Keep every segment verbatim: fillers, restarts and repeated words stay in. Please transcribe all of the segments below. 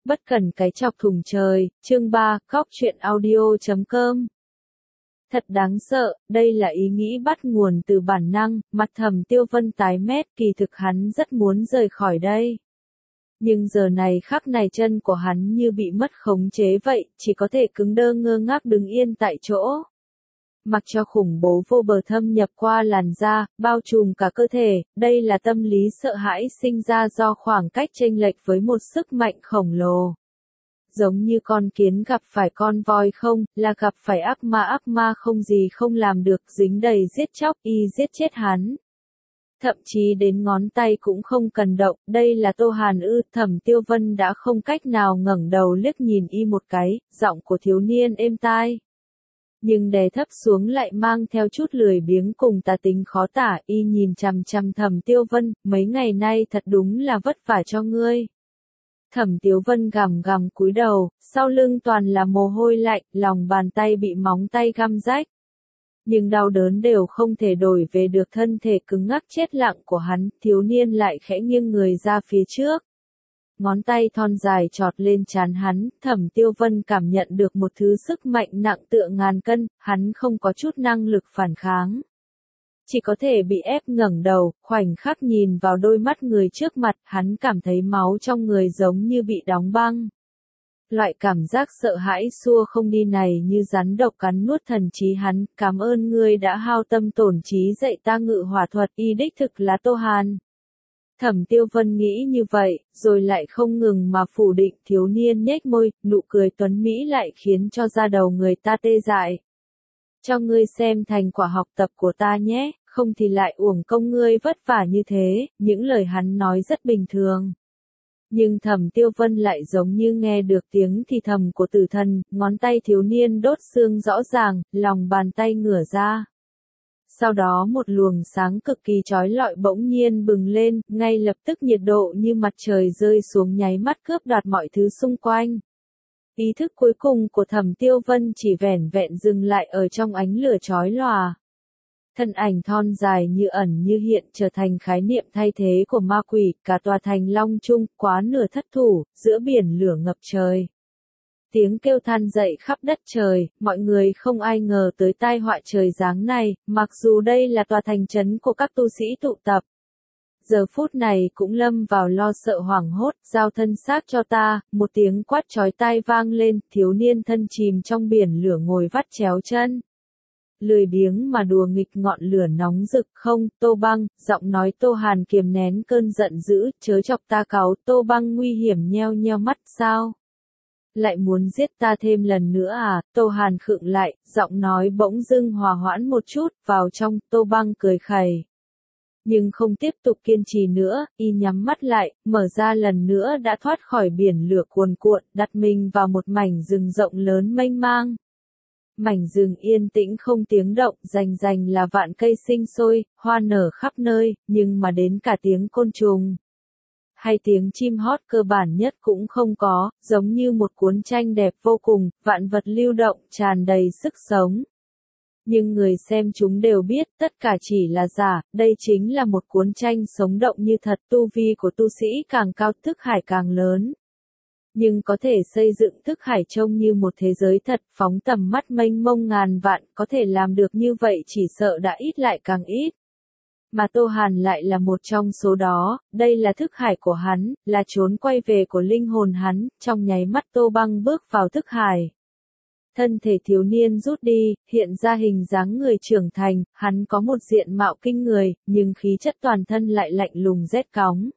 Bất cần cái chọc thùng trời, chương ba, cóc truyện audio chấm com. Thật đáng sợ, đây là ý nghĩ bắt nguồn từ bản năng, mặt Thẩm Tiêu Vân tái mét, kỳ thực hắn rất muốn rời khỏi đây. Nhưng giờ này khắc này chân của hắn như bị mất khống chế vậy, chỉ có thể cứng đơ ngơ ngác đứng yên tại chỗ. Mặc cho khủng bố vô bờ thâm nhập qua làn da, bao trùm cả cơ thể, đây là tâm lý sợ hãi sinh ra do khoảng cách chênh lệch với một sức mạnh khổng lồ. Giống như con kiến gặp phải con voi không, là gặp phải ác ma ác ma không gì không làm được, dính đầy giết chóc, y giết chết hắn. Thậm chí đến ngón tay cũng không cần động, đây là Tô Hàn ư, Thẩm Tiêu Vân đã không cách nào ngẩng đầu liếc nhìn y một cái, giọng của thiếu niên êm tai. Nhưng đè thấp xuống lại mang theo chút lười biếng cùng tà tính khó tả, y nhìn chằm chằm Thẩm Tiêu Vân, mấy ngày nay thật đúng là vất vả cho ngươi. Thẩm Tiêu Vân gằm gằm cúi đầu, sau lưng toàn là mồ hôi lạnh, lòng bàn tay bị móng tay găm rách. Nhưng đau đớn đều không thể đổi về được thân thể cứng ngắc chết lặng của hắn, thiếu niên lại khẽ nghiêng người ra phía trước. Ngón tay thon dài chọt lên trán hắn, Thẩm Tiêu Vân cảm nhận được một thứ sức mạnh nặng tựa ngàn cân, hắn không có chút năng lực phản kháng. Chỉ có thể bị ép ngẩng đầu, khoảnh khắc nhìn vào đôi mắt người trước mặt, hắn cảm thấy máu trong người giống như bị đóng băng. Loại cảm giác sợ hãi xua không đi này như rắn độc cắn nuốt thần trí hắn, cảm ơn ngươi đã hao tâm tổn trí dạy ta ngự hỏa thuật, y đích thực là Tô Hàn. Thẩm Tiêu Vân nghĩ như vậy, rồi lại không ngừng mà phủ định, thiếu niên nhếch môi, nụ cười tuấn mỹ lại khiến cho da đầu người ta tê dại. Cho ngươi xem thành quả học tập của ta nhé, không thì lại uổng công ngươi vất vả như thế, những lời hắn nói rất bình thường. Nhưng Thẩm Tiêu Vân lại giống như nghe được tiếng thì thầm của tử thần, ngón tay thiếu niên đốt xương rõ ràng, lòng bàn tay ngửa ra. Sau đó một luồng sáng cực kỳ chói lọi bỗng nhiên bừng lên, ngay lập tức nhiệt độ như mặt trời rơi xuống nháy mắt cướp đoạt mọi thứ xung quanh. Ý thức cuối cùng của Thẩm Tiêu Vân chỉ vẻn vẹn dừng lại ở trong ánh lửa chói lòa. Thân ảnh thon dài như ẩn như hiện trở thành khái niệm thay thế của ma quỷ, cả tòa thành Long Trung, quá nửa thất thủ, giữa biển lửa ngập trời. Tiếng kêu than dậy khắp đất trời, mọi người không ai ngờ tới tai họa trời giáng này, mặc dù đây là tòa thành trấn của các tu sĩ tụ tập. Giờ phút này cũng lâm vào lo sợ hoảng hốt, giao thân xác cho ta, một tiếng quát chói tai vang lên, thiếu niên thân chìm trong biển lửa ngồi vắt chéo chân. Lười biếng mà đùa nghịch ngọn lửa nóng rực không, Tô Băng, giọng nói Tô Hàn kiềm nén cơn giận dữ, chớ chọc ta cáu, Tô Băng nguy hiểm nheo nheo mắt, sao? Lại muốn giết ta thêm lần nữa à, Tô Hàn khựng lại, giọng nói bỗng dưng hòa hoãn một chút, vào trong, Tô Băng cười khẩy. Nhưng không tiếp tục kiên trì nữa, y nhắm mắt lại, mở ra lần nữa đã thoát khỏi biển lửa cuồn cuộn, đặt mình vào một mảnh rừng rộng lớn mênh mang. Mảnh rừng yên tĩnh không tiếng động, rành rành là vạn cây sinh sôi, hoa nở khắp nơi, nhưng mà đến cả tiếng côn trùng hay tiếng chim hót cơ bản nhất cũng không có, giống như một cuốn tranh đẹp vô cùng, vạn vật lưu động, tràn đầy sức sống. Nhưng người xem chúng đều biết, tất cả chỉ là giả, đây chính là một cuốn tranh sống động như thật, tu vi của tu sĩ càng cao thức hải càng lớn. Nhưng có thể xây dựng thức hải trông như một thế giới thật, phóng tầm mắt mênh mông ngàn vạn, có thể làm được như vậy chỉ sợ đã ít lại càng ít. Mà Tô Hàn lại là một trong số đó, đây là thức hải của hắn, là chốn quay về của linh hồn hắn, trong nháy mắt Tô Băng bước vào thức hải. Thân thể thiếu niên rút đi, hiện ra hình dáng người trưởng thành, hắn có một diện mạo kinh người, nhưng khí chất toàn thân lại lạnh lùng rét cóng.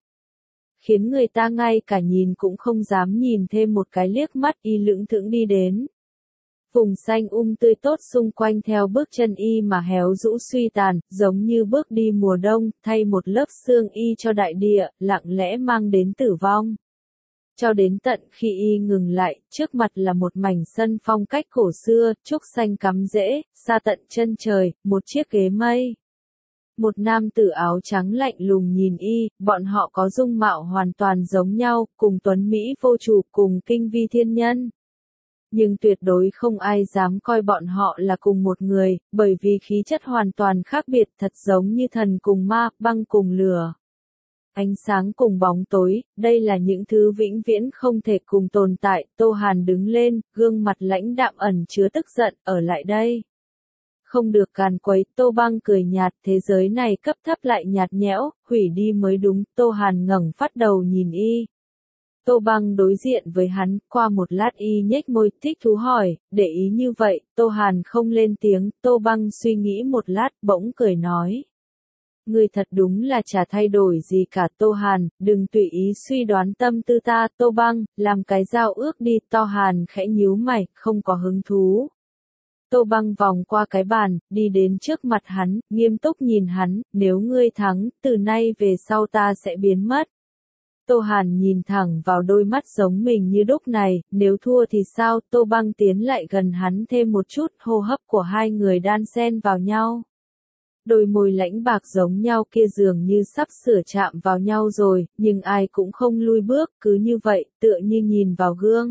Khiến người ta ngay cả nhìn cũng không dám nhìn thêm một cái liếc mắt, y lững thững đi đến. Vùng xanh um tươi tốt xung quanh theo bước chân y mà héo rũ suy tàn, giống như bước đi mùa đông, thay một lớp xương y cho đại địa, lặng lẽ mang đến tử vong. Cho đến tận khi y ngừng lại, trước mặt là một mảnh sân phong cách cổ xưa, trúc xanh cắm rễ, xa tận chân trời, một chiếc ghế mây. Một nam tử áo trắng lạnh lùng nhìn y, bọn họ có dung mạo hoàn toàn giống nhau, cùng tuấn Mỹ vô chủ, cùng kinh vi thiên nhân. Nhưng tuyệt đối không ai dám coi bọn họ là cùng một người, bởi vì khí chất hoàn toàn khác biệt, thật giống như thần cùng ma, băng cùng lửa. ánh sáng cùng bóng tối, đây là những thứ vĩnh viễn không thể cùng tồn tại. Tô Hàn đứng lên, gương mặt lãnh đạm ẩn chứa tức giận, ở lại đây. Không được càn quấy. Tô Băng cười nhạt, thế giới này cấp thấp lại nhạt nhẽo, hủy đi mới đúng. Tô Hàn ngẩng phát đầu nhìn y. Tô Băng đối diện với hắn, qua một lát y nhếch môi, thích thú hỏi, để ý như vậy. Tô Hàn không lên tiếng. Tô Băng suy nghĩ một lát, bỗng cười nói. Ngươi thật đúng là chả thay đổi gì cả. Tô Hàn, đừng tùy ý suy đoán tâm tư ta. Tô Băng, làm cái giao ước đi. Tô Hàn khẽ nhíu mày, không có hứng thú. Tô Băng vòng qua cái bàn, đi đến trước mặt hắn, nghiêm túc nhìn hắn, nếu ngươi thắng, từ nay về sau ta sẽ biến mất. Tô Hàn nhìn thẳng vào đôi mắt giống mình như đúc này, nếu thua thì sao? Tô Băng tiến lại gần hắn thêm một chút, hô hấp của hai người đan xen vào nhau. Đôi môi lãnh bạc giống nhau kia dường như sắp sửa chạm vào nhau rồi, nhưng ai cũng không lui bước, cứ như vậy, tựa như nhìn vào gương.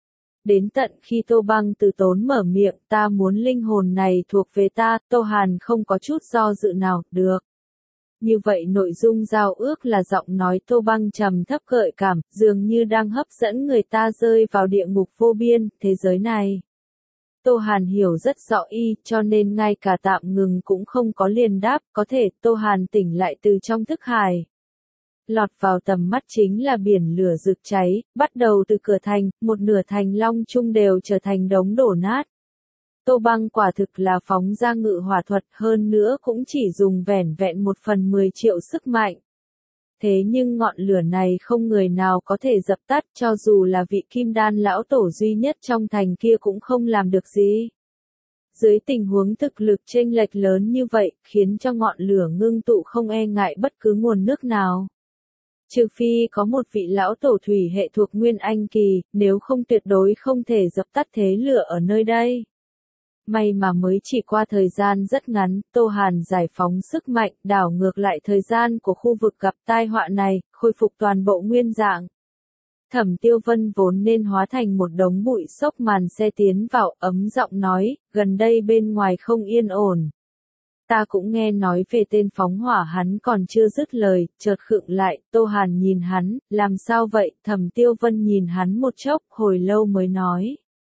Đến tận khi Tô Băng từ tốn mở miệng, ta muốn linh hồn này thuộc về ta. Tô Hàn không có chút do dự nào, được. Như vậy nội dung giao ước là giọng nói Tô Băng trầm thấp gợi cảm, dường như đang hấp dẫn người ta rơi vào địa ngục vô biên, thế giới này. Tô Hàn hiểu rất rõ y, cho nên ngay cả tạm ngừng cũng không có liền đáp, có thể. Tô Hàn tỉnh lại từ trong thức hải. Lọt vào tầm mắt chính là biển lửa rực cháy, bắt đầu từ cửa thành, một nửa thành Long Trung đều trở thành đống đổ nát. Tô Băng quả thực là phóng ra ngự hỏa thuật, hơn nữa cũng chỉ dùng vẻn vẹn một phần mười triệu sức mạnh. Thế nhưng ngọn lửa này không người nào có thể dập tắt, cho dù là vị kim đan lão tổ duy nhất trong thành kia cũng không làm được gì. Dưới tình huống thực lực chênh lệch lớn như vậy, khiến cho ngọn lửa ngưng tụ không e ngại bất cứ nguồn nước nào. Trừ phi có một vị lão tổ thủy hệ thuộc Nguyên Anh kỳ, nếu không tuyệt đối không thể dập tắt thế lửa ở nơi đây. May mà mới chỉ qua thời gian rất ngắn, Tô Hàn giải phóng sức mạnh, đảo ngược lại thời gian của khu vực gặp tai họa này, khôi phục toàn bộ nguyên dạng. Thẩm Tiêu Vân vốn nên hóa thành một đống bụi xốc màn xe tiến vào, ấm giọng nói, gần đây bên ngoài không yên ổn. Ta cũng nghe nói về tên phóng hỏa. Hắn còn chưa dứt lời, chợt khựng lại. Tô Hàn nhìn hắn, làm sao vậy? Thẩm Tiêu Vân nhìn hắn một chốc, hồi lâu mới nói.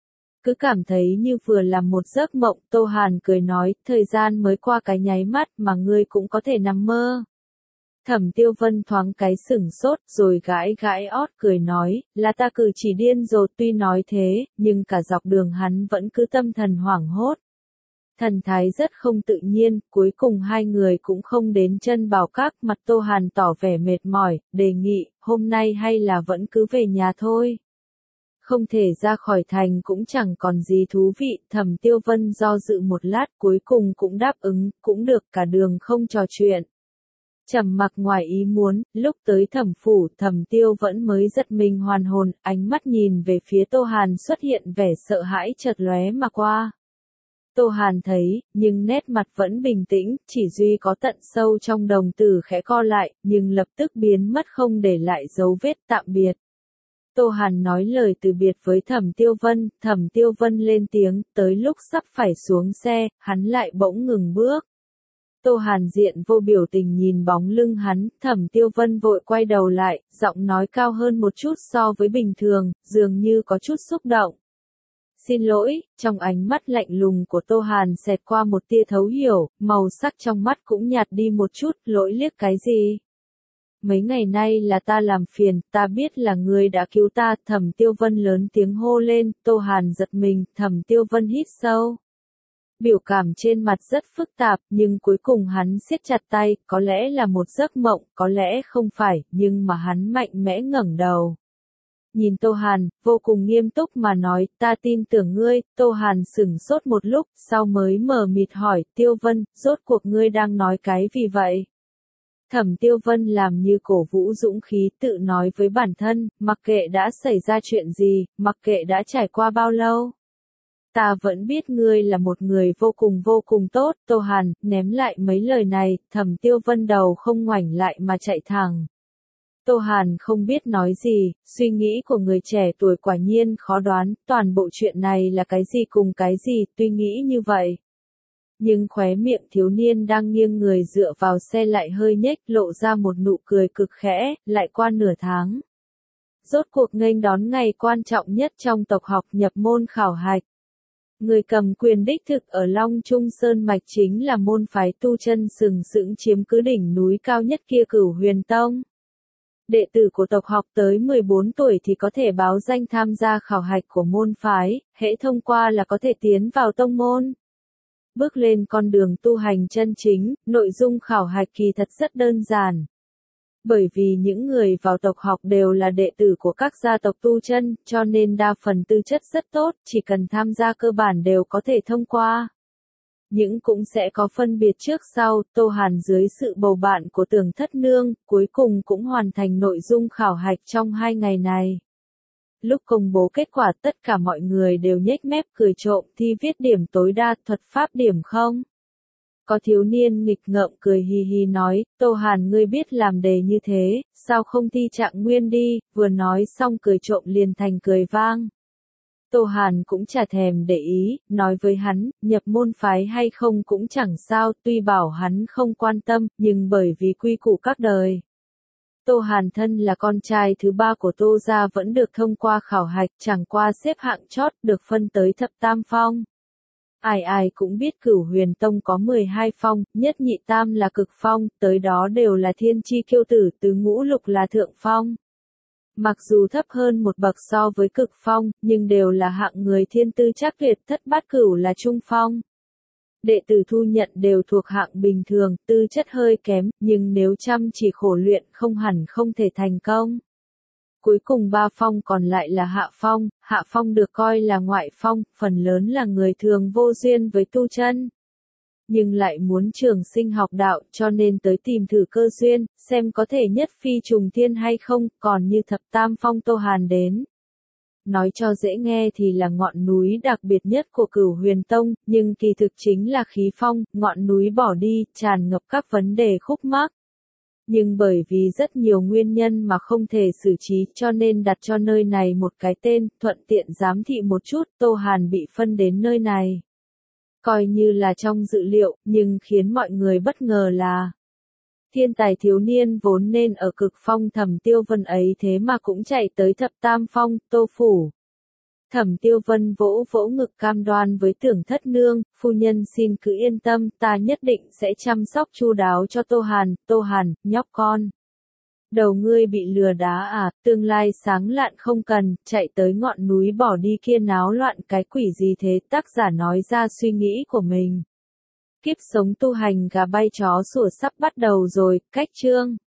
Cứ cảm thấy như vừa làm một giấc mộng. Tô Hàn cười nói, thời gian mới qua cái nháy mắt mà ngươi cũng có thể nằm mơ. Thẩm Tiêu Vân thoáng cái sửng sốt, rồi gãi gãi ót cười nói, là ta cử chỉ điên rồi. Tuy nói thế, nhưng cả dọc đường hắn vẫn cứ tâm thần hoảng hốt. Thần thái rất không tự nhiên, cuối cùng hai người cũng không đến chân bảo các. Mặt Tô Hàn tỏ vẻ mệt mỏi, đề nghị, hôm nay hay là vẫn cứ về nhà thôi. Không thể ra khỏi thành cũng chẳng còn gì thú vị. Thẩm Tiêu Vân do dự một lát, cuối cùng cũng đáp ứng, cũng được. Cả đường không trò chuyện. Trầm mặc ngoài ý muốn, lúc tới Thẩm phủ, Thẩm Tiêu vẫn mới giật mình hoàn hồn, ánh mắt nhìn về phía Tô Hàn xuất hiện vẻ sợ hãi chợt lóe mà qua. Tô Hàn thấy, nhưng nét mặt vẫn bình tĩnh, chỉ duy có tận sâu trong đồng tử khẽ co lại, nhưng lập tức biến mất không để lại dấu vết. Tạm biệt. Tô Hàn nói lời từ biệt với Thẩm Tiêu Vân, Thẩm Tiêu Vân lên tiếng, tới lúc sắp phải xuống xe, hắn lại bỗng ngừng bước. Tô Hàn diện vô biểu tình nhìn bóng lưng hắn, Thẩm Tiêu Vân vội quay đầu lại, giọng nói cao hơn một chút so với bình thường, dường như có chút xúc động. Xin lỗi. Trong ánh mắt lạnh lùng của Tô Hàn xẹt qua một tia thấu hiểu, màu sắc trong mắt cũng nhạt đi một chút, lỗi liếc cái gì? Mấy ngày nay là ta làm phiền, ta biết là ngươi đã cứu ta. Thẩm Tiêu Vân lớn tiếng hô lên. Tô Hàn giật mình, Thẩm Tiêu Vân hít sâu. Biểu cảm trên mặt rất phức tạp, nhưng cuối cùng hắn siết chặt tay, có lẽ là một giấc mộng, có lẽ không phải, nhưng mà hắn mạnh mẽ ngẩng đầu. Nhìn Tô Hàn, vô cùng nghiêm túc mà nói, ta tin tưởng ngươi. Tô Hàn sửng sốt một lúc, sau mới mờ mịt hỏi, Tiêu Vân, rốt cuộc ngươi đang nói cái gì vậy? Thẩm Tiêu Vân làm như cổ vũ dũng khí, tự nói với bản thân, mặc kệ đã xảy ra chuyện gì, mặc kệ đã trải qua bao lâu. Ta vẫn biết ngươi là một người vô cùng vô cùng tốt. Tô Hàn, ném lại mấy lời này, Thẩm Tiêu Vân đầu không ngoảnh lại mà chạy thẳng. Tô Hàn không biết nói gì, suy nghĩ của người trẻ tuổi quả nhiên khó đoán, toàn bộ chuyện này là cái gì cùng cái gì, tuy nghĩ như vậy. Nhưng khóe miệng thiếu niên đang nghiêng người dựa vào xe lại hơi nhếch lộ ra một nụ cười cực khẽ, lại qua nửa tháng. Rốt cuộc nghênh đón ngày quan trọng nhất trong tộc học nhập môn khảo hạch. Người cầm quyền đích thực ở Long Trung Sơn Mạch chính là môn phái tu chân sừng sững chiếm cứ đỉnh núi cao nhất kia Cửu Huyền Tông. Đệ tử của tộc học tới mười bốn tuổi thì có thể báo danh tham gia khảo hạch của môn phái, hễ thông qua là có thể tiến vào tông môn. Bước lên con đường tu hành chân chính, nội dung khảo hạch kỳ thật rất đơn giản. Bởi vì những người vào tộc học đều là đệ tử của các gia tộc tu chân, cho nên đa phần tư chất rất tốt, chỉ cần tham gia cơ bản đều có thể thông qua. Nhưng cũng sẽ có phân biệt trước sau, Tô Hàn dưới sự bầu bạn của Tưởng Thất Nương, cuối cùng cũng hoàn thành nội dung khảo hạch trong hai ngày này. Lúc công bố kết quả tất cả mọi người đều nhếch mép cười trộm, thi viết điểm tối đa, thuật pháp điểm không. Có thiếu niên nghịch ngợm cười hì hì nói, Tô Hàn ngươi biết làm đề như thế, sao không thi trạng nguyên đi, vừa nói xong cười trộm liền thành cười vang. Tô Hàn cũng chả thèm để ý, nói với hắn, nhập môn phái hay không cũng chẳng sao, tuy bảo hắn không quan tâm, nhưng bởi vì quy củ các đời. Tô Hàn thân là con trai thứ ba của Tô gia vẫn được thông qua khảo hạch, chẳng qua xếp hạng chót, được phân tới thập tam phong. Ai ai cũng biết Cửu Huyền Tông có mười hai phong, nhất nhị tam là cực phong, tới đó đều là thiên chi kiêu tử, tứ ngũ lục là thượng phong. Mặc dù thấp hơn một bậc so với cực phong, nhưng đều là hạng người thiên tư chắc tuyệt, thất bát cửu là trung phong. Đệ tử thu nhận đều thuộc hạng bình thường, tư chất hơi kém, nhưng nếu chăm chỉ khổ luyện không hẳn không thể thành công. Cuối cùng ba phong còn lại là hạ phong, hạ phong được coi là ngoại phong, phần lớn là người thường vô duyên với tu chân. Nhưng lại muốn trường sinh học đạo cho nên tới tìm thử cơ duyên, xem có thể nhất phi trùng thiên hay không, còn như thập tam phong Tô Hàn đến. Nói cho dễ nghe thì là ngọn núi đặc biệt nhất của Cửu Huyền Tông, nhưng kỳ thực chính là khí phong, ngọn núi bỏ đi, tràn ngập các vấn đề khúc mắc. Nhưng bởi vì rất nhiều nguyên nhân mà không thể xử trí cho nên đặt cho nơi này một cái tên, thuận tiện giám thị một chút, Tô Hàn bị phân đến nơi này. Coi như là trong dự liệu, nhưng khiến mọi người bất ngờ là thiên tài thiếu niên vốn nên ở cực phong Thẩm Tiêu Vân ấy thế mà cũng chạy tới thập tam phong, Tô Phủ. Thẩm Tiêu Vân vỗ vỗ ngực cam đoan với Tưởng Thất Nương, phu nhân xin cứ yên tâm, ta nhất định sẽ chăm sóc chu đáo cho Tô Hàn, Tô Hàn, nhóc con. Đầu ngươi bị lừa đá à, tương lai sáng lạn không cần, chạy tới ngọn núi bỏ đi kia náo loạn cái quỷ gì thế, tác giả nói ra suy nghĩ của mình. Kiếp sống tu hành gà bay chó sủa sắp bắt đầu rồi, cách chương.